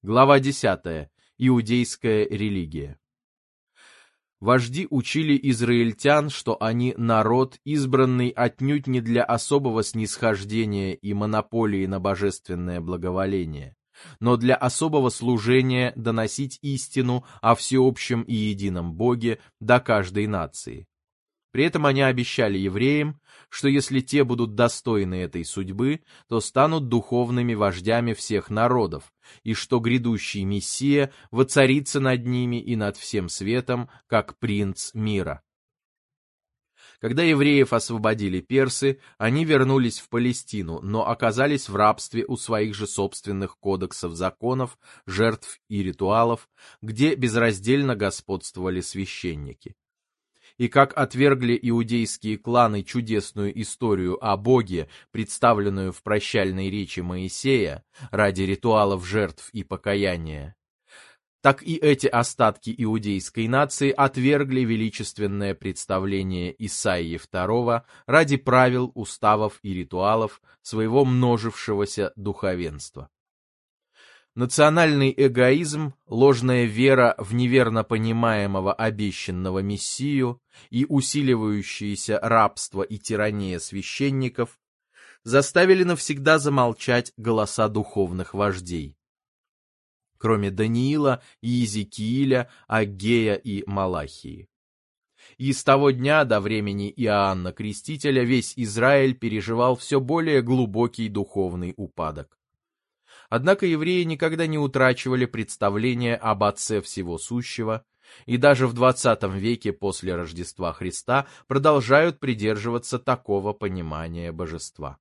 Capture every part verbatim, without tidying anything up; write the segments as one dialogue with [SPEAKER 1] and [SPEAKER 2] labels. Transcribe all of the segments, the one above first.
[SPEAKER 1] Глава десятая. Иудейская религия. Вожди учили израильтян, что они народ, избранный отнюдь не для особого снисхождения и монополии на божественное благоволение, но для особого служения доносить истину о всеобщем и едином Боге до каждой нации. При этом они обещали евреям, что если те будут достойны этой судьбы, то станут духовными вождями всех народов, и что грядущий Мессия воцарится над ними и над всем светом, как принц мира. Когда евреев освободили персы, они вернулись в Палестину, но оказались в рабстве у своих же собственных кодексов законов, жертв и ритуалов, где безраздельно господствовали священники. И как отвергли иудейские кланы чудесную историю о Боге, представленную в прощальной речи Моисея, ради ритуалов жертв и покаяния, так и эти остатки иудейской нации отвергли величественное представление Исаии второго ради правил, уставов и ритуалов своего множившегося духовенства. Национальный эгоизм, ложная вера в неверно понимаемого обещанного Мессию и усиливающееся рабство и тирания священников заставили навсегда замолчать голоса духовных вождей. Кроме Даниила, Иезекииля, Аггея и Малахии. И с того дня до времени Иоанна Крестителя весь Израиль переживал все более глубокий духовный упадок. Однако евреи никогда не утрачивали представления об Отце Всего Сущего, и даже в двадцатом веке после Рождества Христа продолжают придерживаться такого понимания божества.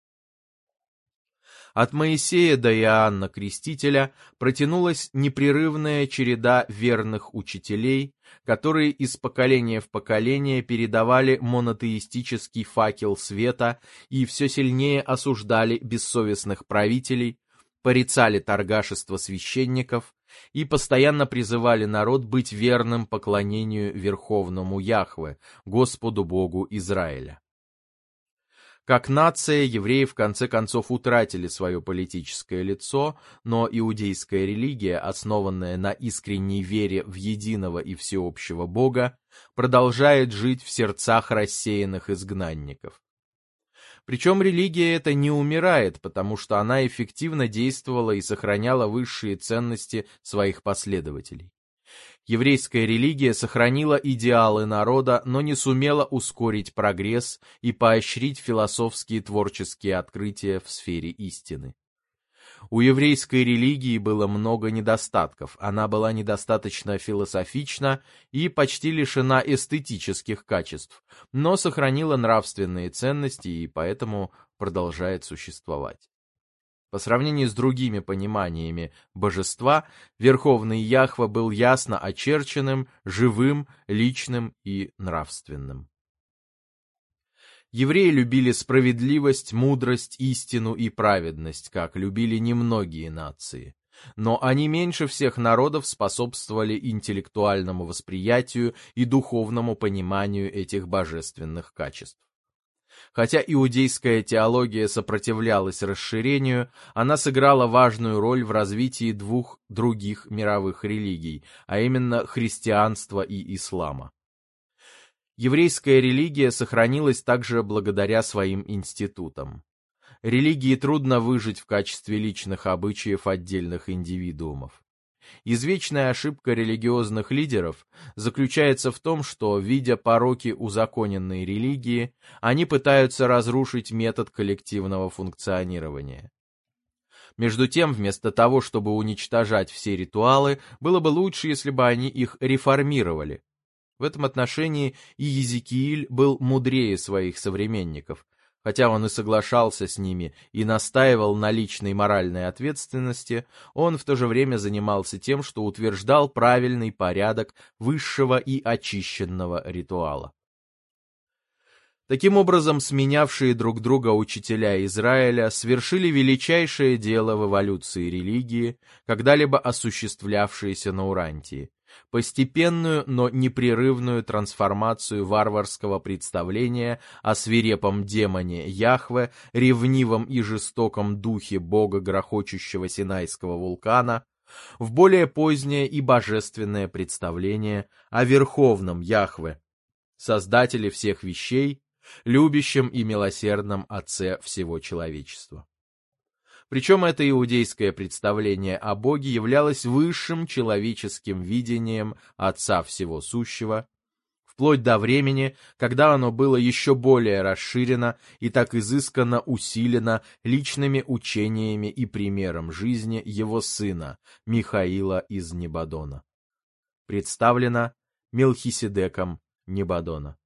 [SPEAKER 1] От Моисея до Иоанна Крестителя протянулась непрерывная череда верных учителей, которые из поколения в поколение передавали монотеистический факел света и все сильнее осуждали бессовестных правителей, порицали торгашество священников и постоянно призывали народ быть верным поклонению Верховному Яхве, Господу Богу Израиля. Как нация, евреи в конце концов утратили свое политическое лицо, но иудейская религия, основанная на искренней вере в единого и всеобщего Бога, продолжает жить в сердцах рассеянных изгнанников. Причем религия эта не умирает, потому что она эффективно действовала и сохраняла высшие ценности своих последователей. Еврейская религия сохранила идеалы народа, но не сумела ускорить прогресс и поощрить философские творческие открытия в сфере истины. У еврейской религии было много недостатков, она была недостаточно философична и почти лишена эстетических качеств, но сохранила нравственные ценности и поэтому продолжает существовать. По сравнению с другими пониманиями божества, Верховный Яхве был ясно очерченным, живым, личным и нравственным. Евреи любили справедливость, мудрость, истину и праведность, как любили немногие нации. Но они меньше всех народов способствовали интеллектуальному восприятию и духовному пониманию этих божественных качеств. Хотя иудейская теология сопротивлялась расширению, она сыграла важную роль в развитии двух других мировых религий, а именно христианства и ислама. Еврейская религия сохранилась также благодаря своим институтам. Религии трудно выжить в качестве личных обычаев отдельных индивидуумов. Извечная ошибка религиозных лидеров заключается в том, что, видя пороки узаконенной религии, они пытаются разрушить метод коллективного функционирования. Между тем, вместо того, чтобы уничтожать все ритуалы, было бы лучше, если бы они их реформировали. В этом отношении Иезекииль был мудрее своих современников, хотя он и соглашался с ними и настаивал на личной моральной ответственности, он в то же время занимался тем, что утверждал правильный порядок высшего и очищенного ритуала. Таким образом, сменявшие друг друга учителя Израиля совершили величайшее дело в эволюции религии, когда-либо осуществлявшееся на Урантии. Постепенную, но непрерывную трансформацию варварского представления о свирепом демоне Яхве, ревнивом и жестоком духе бога грохочущего Синайского вулкана, в более позднее и божественное представление о верховном Яхве, создателе всех вещей, любящем и милосердном Отце всего человечества. Причем это иудейское представление о Боге являлось высшим человеческим видением Отца Всего Сущего, вплоть до времени, когда оно было еще более расширено и так изысканно усилено личными учениями и примером жизни его сына Михаила из Небадона. Представлено Мелхиседеком Небадона.